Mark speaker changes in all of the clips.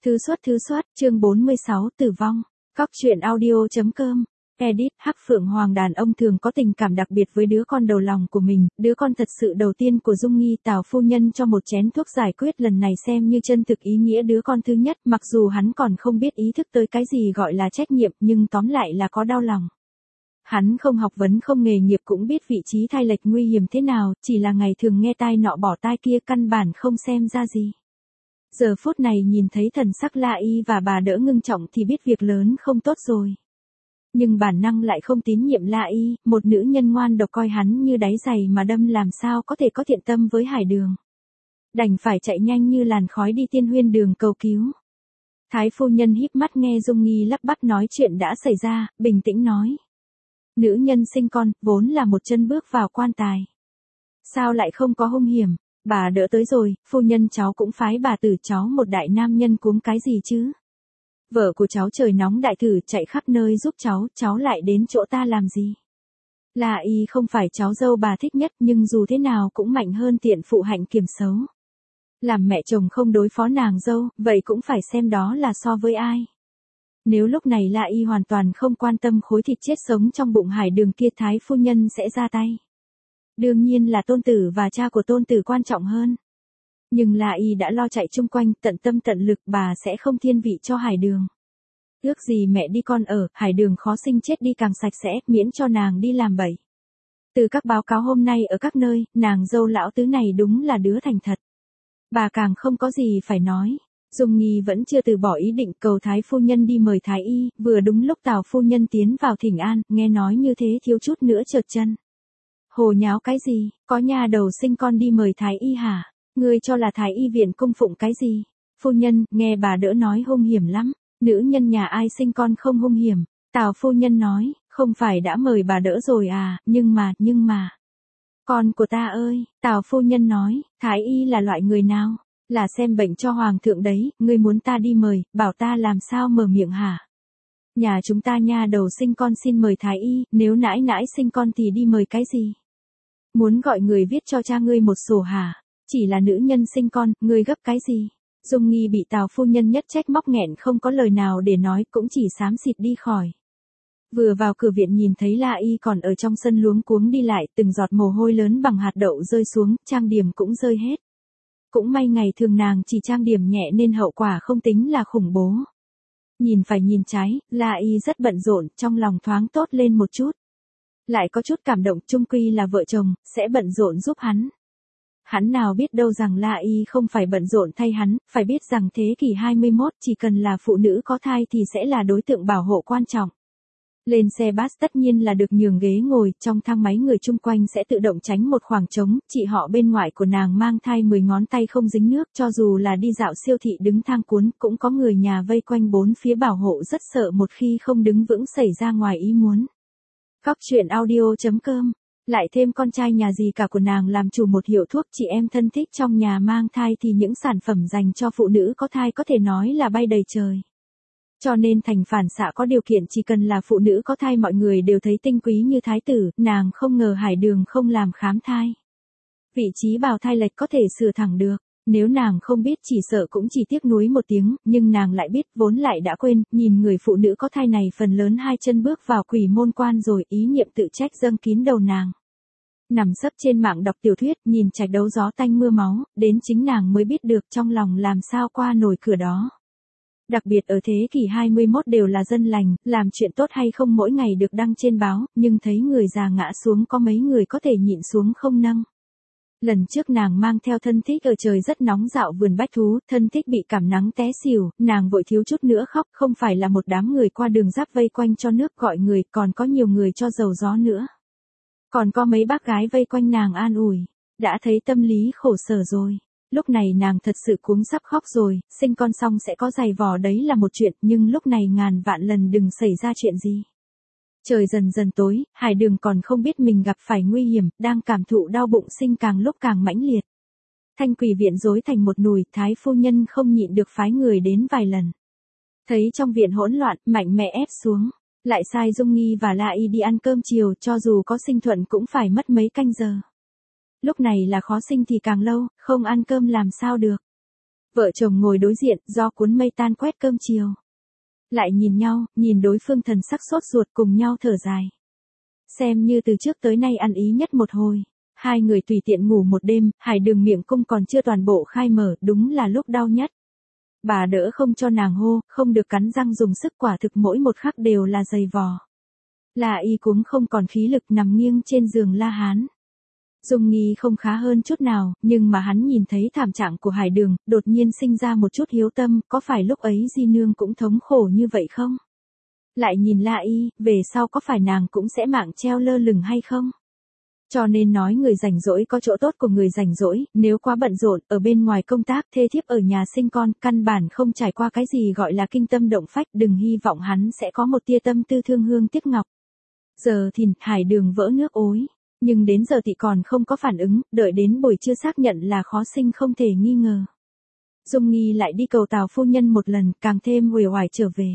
Speaker 1: Thư soát, chương 46, tử vong. Cóc truyện audio.com. Edit. Hắc Phượng Hoàng đàn ông thường có tình cảm đặc biệt với đứa con đầu lòng của mình, đứa con thật sự đầu tiên của Dung Nghi. Tào phu nhân cho một chén thuốc giải quyết lần này xem như chân thực ý nghĩa đứa con thứ nhất, mặc dù hắn còn không biết ý thức tới cái gì gọi là trách nhiệm, nhưng tóm lại là có đau lòng. Hắn không học vấn không nghề nghiệp cũng biết vị trí thai lệch nguy hiểm thế nào, chỉ là ngày thường nghe tai nọ bỏ tai kia căn bản không xem ra gì. Giờ phút này nhìn thấy thần sắc La Y và bà đỡ ngưng trọng thì biết việc lớn không tốt rồi. Nhưng bản năng lại không tín nhiệm La Y, một nữ nhân ngoan độc coi hắn như đáy giày mà đâm, làm sao có thể có thiện tâm với Hải Đường. Đành phải chạy nhanh như làn khói đi Tiên Huyên Đường cầu cứu. Thái phu nhân híp mắt nghe Dung Nghi lắp bắp nói chuyện đã xảy ra, bình tĩnh nói. Nữ nhân sinh con, vốn là một chân bước vào quan tài. Sao lại không có hung hiểm? Bà đỡ tới rồi, phu nhân cháu cũng phái bà tử, cháu một đại nam nhân cuống cái gì chứ? Vợ của cháu trời nóng đại thử chạy khắp nơi giúp cháu lại đến chỗ ta làm gì? La Y không phải cháu dâu bà thích nhất, nhưng dù thế nào cũng mạnh hơn tiện phụ hạnh kiểm xấu. Làm mẹ chồng không đối phó nàng dâu, vậy cũng phải xem đó là so với ai. Nếu lúc này La Y hoàn toàn không quan tâm khối thịt chết sống trong bụng Hải Đường kia, Thái phu nhân sẽ ra tay. Đương nhiên là tôn tử và cha của tôn tử quan trọng hơn. Nhưng La Y đã lo chạy chung quanh, tận tâm tận lực, bà sẽ không thiên vị cho Hải Đường. Ước gì mẹ đi con ở, Hải Đường khó sinh chết đi càng sạch sẽ, miễn cho nàng đi làm bậy. Từ các báo cáo hôm nay ở các nơi, nàng dâu lão tứ này đúng là đứa thành thật. Bà càng không có gì phải nói. Dung Nghi vẫn chưa từ bỏ ý định cầu Thái phu nhân đi mời Thái y, vừa đúng lúc Tào phu nhân tiến vào thỉnh an, nghe nói như thế thiếu chút nữa trượt chân. Hồ nháo cái gì, có nhà đầu sinh con đi mời Thái y hả? Ngươi cho là Thái y viện cung phụng cái gì? Phu nhân, nghe bà đỡ nói hung hiểm lắm, nữ nhân nhà ai sinh con không hung hiểm? Tào phu nhân nói, không phải đã mời bà đỡ rồi à, nhưng mà. Con của ta ơi, Tào phu nhân nói, Thái y là loại người nào? Là xem bệnh cho hoàng thượng đấy, ngươi muốn ta đi mời, bảo ta làm sao mở miệng hả? Nhà chúng ta nha đầu sinh con xin mời Thái y, nếu nãi nãi sinh con thì đi mời cái gì? Muốn gọi người viết cho cha ngươi một sổ hả? Chỉ là nữ nhân sinh con, ngươi gấp cái gì? Dung Nghi bị Tào phu nhân nhất trách móc nghẹn không có lời nào để nói, cũng chỉ xám xịt đi khỏi. Vừa vào cửa viện nhìn thấy La Y còn ở trong sân luống cuống đi lại, từng giọt mồ hôi lớn bằng hạt đậu rơi xuống, trang điểm cũng rơi hết. Cũng may ngày thường nàng chỉ trang điểm nhẹ nên hậu quả không tính là khủng bố. Nhìn phải nhìn trái, La Y rất bận rộn, trong lòng thoáng tốt lên một chút. Lại có chút cảm động, chung quy là vợ chồng, sẽ bận rộn giúp hắn. Hắn nào biết đâu rằng La Y không phải bận rộn thay hắn, phải biết rằng thế kỷ 21 chỉ cần là phụ nữ có thai thì sẽ là đối tượng bảo hộ quan trọng. Lên xe bus tất nhiên là được nhường ghế ngồi, trong thang máy người chung quanh sẽ tự động tránh một khoảng trống, chị họ bên ngoài của nàng mang thai 10 ngón tay không dính nước, cho dù là đi dạo siêu thị đứng thang cuốn, cũng có người nhà vây quanh bốn phía bảo hộ, rất sợ một khi không đứng vững xảy ra ngoài ý muốn. Cóc truyện audio.com. Lại thêm con trai nhà dì cả của nàng làm chủ một hiệu thuốc, chị em thân thích trong nhà mang thai thì những sản phẩm dành cho phụ nữ có thai có thể nói là bay đầy trời. Cho nên thành phản xạ có điều kiện chỉ cần là phụ nữ có thai mọi người đều thấy tinh quý như thái tử, nàng không ngờ Hải Đường không làm khám thai. Vị trí bào thai lệch có thể sửa thẳng được, nếu nàng không biết chỉ sợ cũng chỉ tiếc nuối một tiếng, nhưng nàng lại biết vốn lại đã quên, nhìn người phụ nữ có thai này phần lớn hai chân bước vào quỷ môn quan rồi, ý niệm tự trách dâng kín đầu nàng. Nằm sấp trên mạng đọc tiểu thuyết, nhìn trạch đấu gió tanh mưa máu, đến chính nàng mới biết được trong lòng làm sao qua nổi cửa đó. Đặc biệt ở thế kỷ 21 đều là dân lành, làm chuyện tốt hay không mỗi ngày được đăng trên báo, nhưng thấy người già ngã xuống có mấy người có thể nhịn xuống không nâng. Lần trước nàng mang theo thân thích ở trời rất nóng dạo vườn bách thú, thân thích bị cảm nắng té xỉu, nàng vội thiếu chút nữa khóc, không phải là một đám người qua đường giáp vây quanh cho nước gọi người, còn có nhiều người cho dầu gió nữa. Còn có mấy bác gái vây quanh nàng an ủi, đã thấy tâm lý khổ sở rồi. Lúc này nàng thật sự cuống sắp khóc rồi, sinh con xong sẽ có giày vò đấy là một chuyện, nhưng lúc này ngàn vạn lần đừng xảy ra chuyện gì. Trời dần dần tối, Hải Đường còn không biết mình gặp phải nguy hiểm, đang cảm thụ đau bụng sinh càng lúc càng mãnh liệt. Thanh quỷ viện rối thành một nùi, thái phu nhân không nhịn được phái người đến vài lần. Thấy trong viện hỗn loạn, mạnh mẽ ép xuống, lại sai Dung Nghi và La Y đi ăn cơm chiều, cho dù có sinh thuận cũng phải mất mấy canh giờ. Lúc này là khó sinh thì càng lâu, không ăn cơm làm sao được. Vợ chồng ngồi đối diện, do cuốn mây tan quét cơm chiều. Lại nhìn nhau, nhìn đối phương thần sắc sốt ruột cùng nhau thở dài. Xem như từ trước tới nay ăn ý nhất một hồi. Hai người tùy tiện ngủ một đêm, Hải Đường miệng cung còn chưa toàn bộ khai mở, đúng là lúc đau nhất. Bà đỡ không cho nàng hô, không được cắn răng dùng sức, quả thực mỗi một khắc đều là dày vò. La Y cũng không còn khí lực nằm nghiêng trên giường La Hán. Dung Nghi không khá hơn chút nào, nhưng mà hắn nhìn thấy thảm trạng của Hải Đường, đột nhiên sinh ra một chút hiếu tâm, có phải lúc ấy Di Nương cũng thống khổ như vậy không? Lại nhìn La Y, về sau có phải nàng cũng sẽ mạng treo lơ lửng hay không? Cho nên nói người rảnh rỗi có chỗ tốt của người rảnh rỗi, nếu quá bận rộn, ở bên ngoài công tác, thê thiếp ở nhà sinh con, căn bản không trải qua cái gì gọi là kinh tâm động phách, đừng hy vọng hắn sẽ có một tia tâm tư thương hương tiếc ngọc. Giờ thì, Hải Đường vỡ nước ối, nhưng đến giờ thì còn không có phản ứng, đợi đến buổi trưa xác nhận là khó sinh không thể nghi ngờ. Dung Nghi lại đi cầu Tào phu nhân một lần, càng thêm uể oải trở về.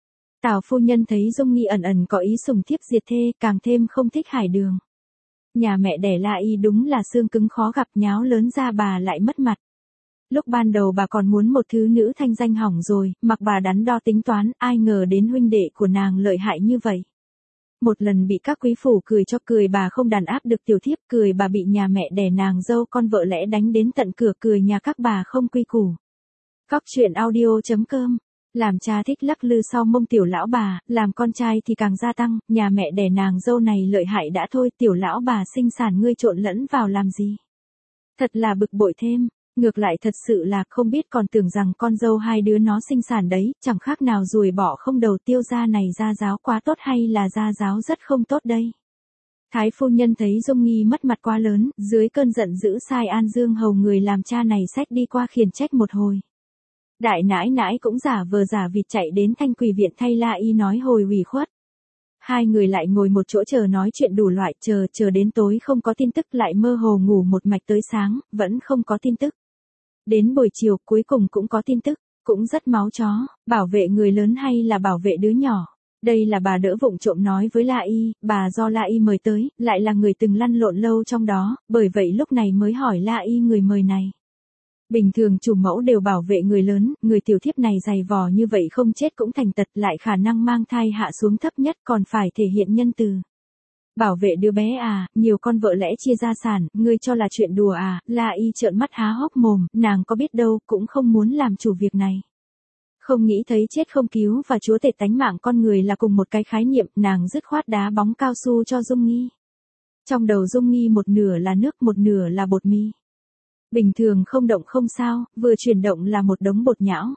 Speaker 1: Tào phu nhân thấy Dung Nghi ẩn ẩn có ý sủng thiếp diệt thê, càng thêm không thích Hải Đường. Nhà mẹ đẻ La Y đúng là xương cứng khó gặp, nháo lớn ra bà lại mất mặt. Lúc ban đầu bà còn muốn một thứ nữ thanh danh hỏng rồi, mặc bà đắn đo tính toán, ai ngờ đến huynh đệ của nàng lợi hại như vậy. Một lần bị các quý phủ cười cho cười bà không đàn áp được tiểu thiếp, cười bà bị nhà mẹ đẻ nàng dâu con vợ lẽ đánh đến tận cửa, cười nhà các bà không quy củ. Cóc truyện audio.com. Làm cha thích lắc lư sau mông tiểu lão bà, làm con trai thì càng gia tăng, nhà mẹ đẻ nàng dâu này lợi hại đã thôi, tiểu lão bà sinh sản ngươi trộn lẫn vào làm gì. Thật là bực bội thêm, ngược lại thật sự là không biết còn tưởng rằng con dâu hai đứa nó sinh sản đấy, chẳng khác nào ruồi bỏ không đầu, Tiêu gia này gia giáo quá tốt hay là gia giáo rất không tốt đây. Thái phu nhân thấy Dung Nghi mất mặt quá lớn, dưới cơn giận dữ sai An Dương hầu người làm cha này xách đi qua khiển trách một hồi. Đại nãi nãi cũng giả vờ giả vịt chạy đến Thanh Quỳ viện thay La Y nói hồi ủy khuất. Hai người lại ngồi một chỗ chờ nói chuyện đủ loại, chờ đến tối không có tin tức, lại mơ hồ ngủ một mạch tới sáng, vẫn không có tin tức. Đến buổi chiều cuối cùng cũng có tin tức, cũng rất máu chó, bảo vệ người lớn hay là bảo vệ đứa nhỏ. Đây là bà đỡ vụng trộm nói với La Y, bà do La Y mời tới, lại là người từng lăn lộn lâu trong đó, bởi vậy lúc này mới hỏi La Y người mời này. Bình thường chủ mẫu đều bảo vệ người lớn, người tiểu thiếp này dày vò như vậy không chết cũng thành tật, lại khả năng mang thai hạ xuống thấp nhất, còn phải thể hiện nhân từ. Bảo vệ đứa bé à, nhiều con vợ lẽ chia gia sản, ngươi cho là chuyện đùa à, La Y trợn mắt há hốc mồm, nàng có biết đâu, cũng không muốn làm chủ việc này. Không nghĩ thấy chết không cứu và chúa tể tánh mạng con người là cùng một cái khái niệm, nàng dứt khoát đá bóng cao su cho Dung Nghi. Trong đầu Dung Nghi một nửa là nước, một nửa là bột mì. Bình thường không động không sao, vừa chuyển động là một đống bột nhão.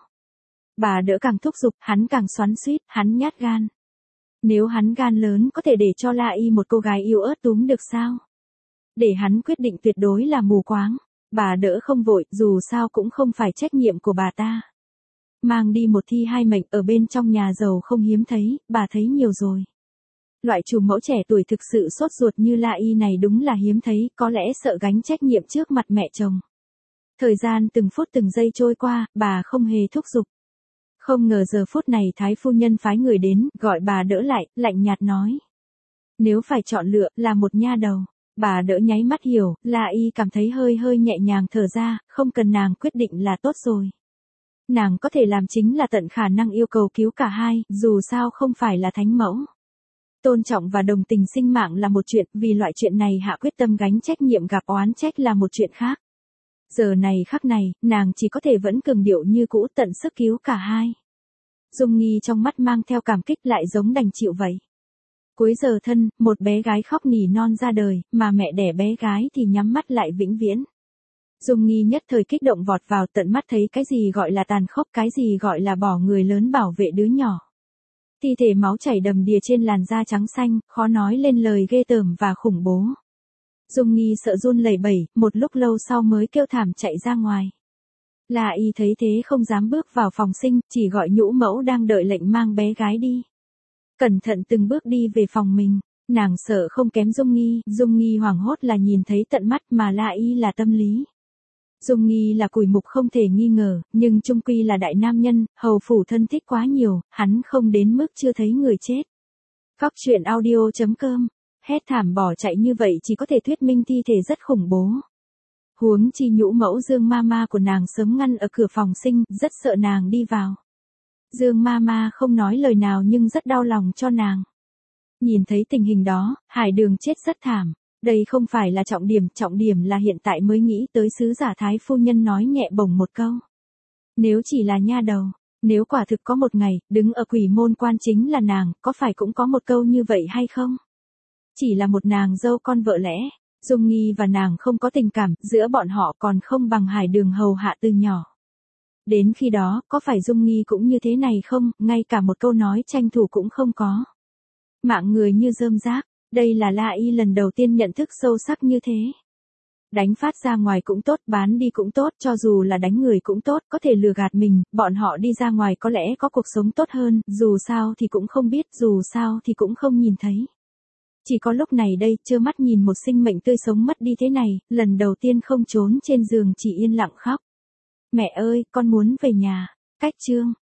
Speaker 1: Bà đỡ càng thúc giục, hắn càng xoắn xuýt, hắn nhát gan. Nếu hắn gan lớn có thể để cho La Y một cô gái yêu ớt túm được sao? Để hắn quyết định tuyệt đối là mù quáng. Bà đỡ không vội, dù sao cũng không phải trách nhiệm của bà ta. Mang đi một thi hai mệnh, ở bên trong nhà giàu không hiếm thấy, bà thấy nhiều rồi. Loại chủ mẫu trẻ tuổi thực sự sốt ruột như La Y này đúng là hiếm thấy, có lẽ sợ gánh trách nhiệm trước mặt mẹ chồng. Thời gian từng phút từng giây trôi qua, bà không hề thúc giục. Không ngờ giờ phút này Thái phu nhân phái người đến, gọi bà đỡ lại, lạnh nhạt nói. Nếu phải chọn lựa, là một nha đầu. Bà đỡ nháy mắt hiểu, La Y cảm thấy hơi hơi nhẹ nhàng thở ra, không cần nàng quyết định là tốt rồi. Nàng có thể làm chính là tận khả năng yêu cầu cứu cả hai, dù sao không phải là thánh mẫu. Tôn trọng và đồng tình sinh mạng là một chuyện, vì loại chuyện này hạ quyết tâm gánh trách nhiệm gặp oán trách là một chuyện khác. Giờ này khắc này, nàng chỉ có thể vẫn cường điệu như cũ, tận sức cứu cả hai. Dung Nghi trong mắt mang theo cảm kích, lại giống đành chịu vậy. Cuối giờ thân, một bé gái khóc nỉ non ra đời, mà mẹ đẻ bé gái thì nhắm mắt lại vĩnh viễn. Dung Nghi nhất thời kích động vọt vào, tận mắt thấy cái gì gọi là tàn khốc, cái gì gọi là bỏ người lớn bảo vệ đứa nhỏ. Thi thể máu chảy đầm đìa trên làn da trắng xanh, khó nói lên lời ghê tởm và khủng bố. Dung Nghi sợ run lẩy bẩy, một lúc lâu sau mới kêu thảm chạy ra ngoài. La Y thấy thế không dám bước vào phòng sinh, chỉ gọi nhũ mẫu đang đợi lệnh mang bé gái đi. Cẩn thận từng bước đi về phòng mình, nàng sợ không kém Dung Nghi hoảng hốt là nhìn thấy tận mắt, mà La Y là tâm lý. Dung Nghi là cùi mục không thể nghi ngờ, nhưng chung quy là đại nam nhân, hầu phủ thân thích quá nhiều, hắn không đến mức chưa thấy người chết. Cóc truyện audio.com, hét thảm bỏ chạy như vậy chỉ có thể thuyết minh thi thể rất khủng bố. Huống chi nhũ mẫu Dương Mama của nàng sớm ngăn ở cửa phòng sinh, rất sợ nàng đi vào. Dương Mama không nói lời nào nhưng rất đau lòng cho nàng. Nhìn thấy tình hình đó, Hải Đường chết rất thảm. Đây không phải là trọng điểm là hiện tại mới nghĩ tới sứ giả Thái phu nhân nói nhẹ bổng một câu. Nếu chỉ là nha đầu, nếu quả thực có một ngày, đứng ở quỷ môn quan chính là nàng, có phải cũng có một câu như vậy hay không? Chỉ là một nàng dâu con vợ lẽ, Dung Nghi và nàng không có tình cảm, giữa bọn họ còn không bằng Hải Đường hầu hạ từ nhỏ. Đến khi đó, có phải Dung Nghi cũng như thế này không, ngay cả một câu nói tranh thủ cũng không có. Mạng người như rơm rác, đây là La Y lần đầu tiên nhận thức sâu sắc như thế. Đánh phát ra ngoài cũng tốt, bán đi cũng tốt, cho dù là đánh người cũng tốt, có thể lừa gạt mình, bọn họ đi ra ngoài có lẽ có cuộc sống tốt hơn, dù sao thì cũng không biết, dù sao thì cũng không nhìn thấy. Chỉ có lúc này đây, trơ mắt nhìn một sinh mệnh tươi sống mất đi thế này, lần đầu tiên không trốn trên giường chỉ yên lặng khóc. Mẹ ơi, con muốn về nhà. Cách chương